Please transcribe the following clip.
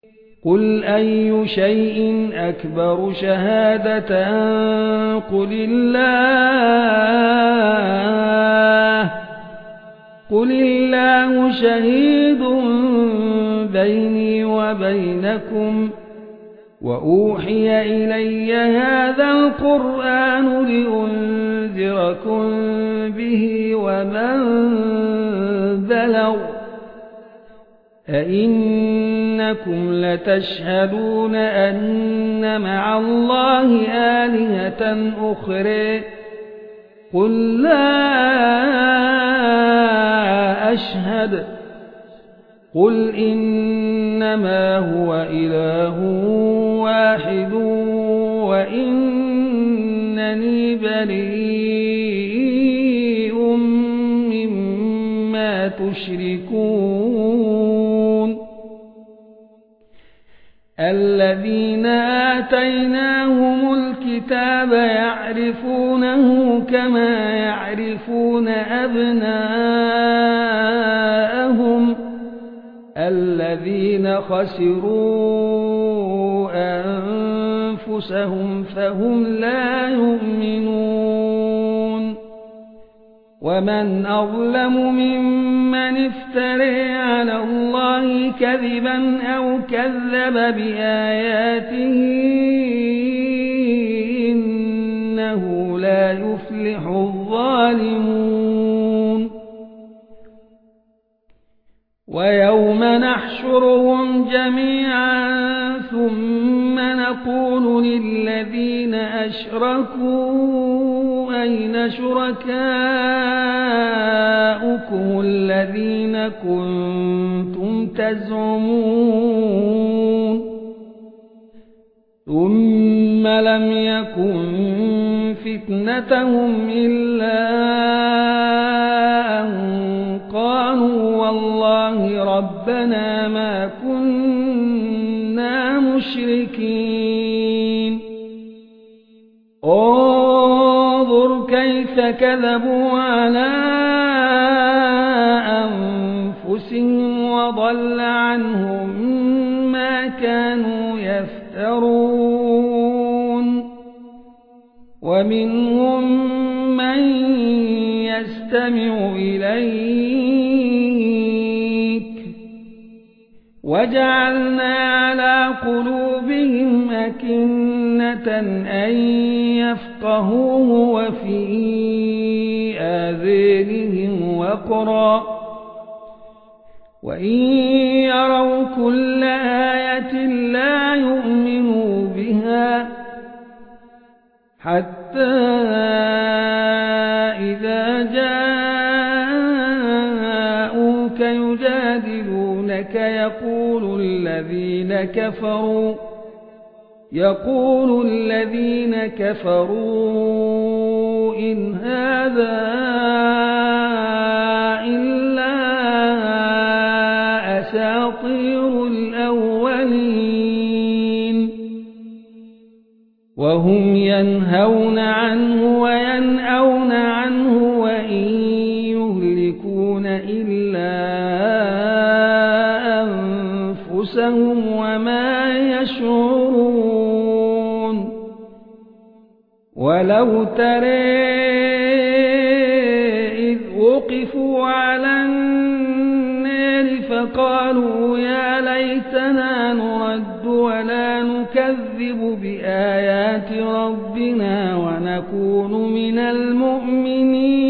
قل أي شيء أكبر شهادة قل الله شهيد بيني وبينكم وأوحي إلي هذا القرآن لأنذركم به ومن بلغ أئنكم لتشهدون أن مع الله آلهة أخرى قل لا أشهد قل إنما هو إله واحد وإنني بريء مما تشركون الذين آتيناهم الكتاب يعرفونه كما يعرفون أبناءهم الذين خسروا أنفسهم فهم لا يؤمنون ومن أظلم ممن افترى على الله كذبا أو كذب بآياته إنه لا يفلح الظالمون ويوم نحشرهم جميعا ثم نقول للذين أشركوا أين شركاؤكم الذين كنتم تزعمون ثم لم يكن فتنتهم إلا أن قالوا والله ربنا ما كنا مشركين انظر كيف كذبوا على أنفسهم وضل عنهم ما كانوا يفترون ومنهم من يستمع إليك وجعلنا على قلوبهم أكنة أن يفقهوه وفي آذانهم وقرا وإن يروا كل آية لا يؤمنوا بها حتى إذا جاءوك يجادلونك يقول الذين كفروا إن هذا إلا أساطير الأولين وهم ينهون عنه وينأون عنه وإن يهلكون إلا أنفسهم وما يشعرون ولو ترى إذ وقفوا على النار فقالوا يا ليتنا نرد ولا نكذب بآيات ربنا ونكون من المؤمنين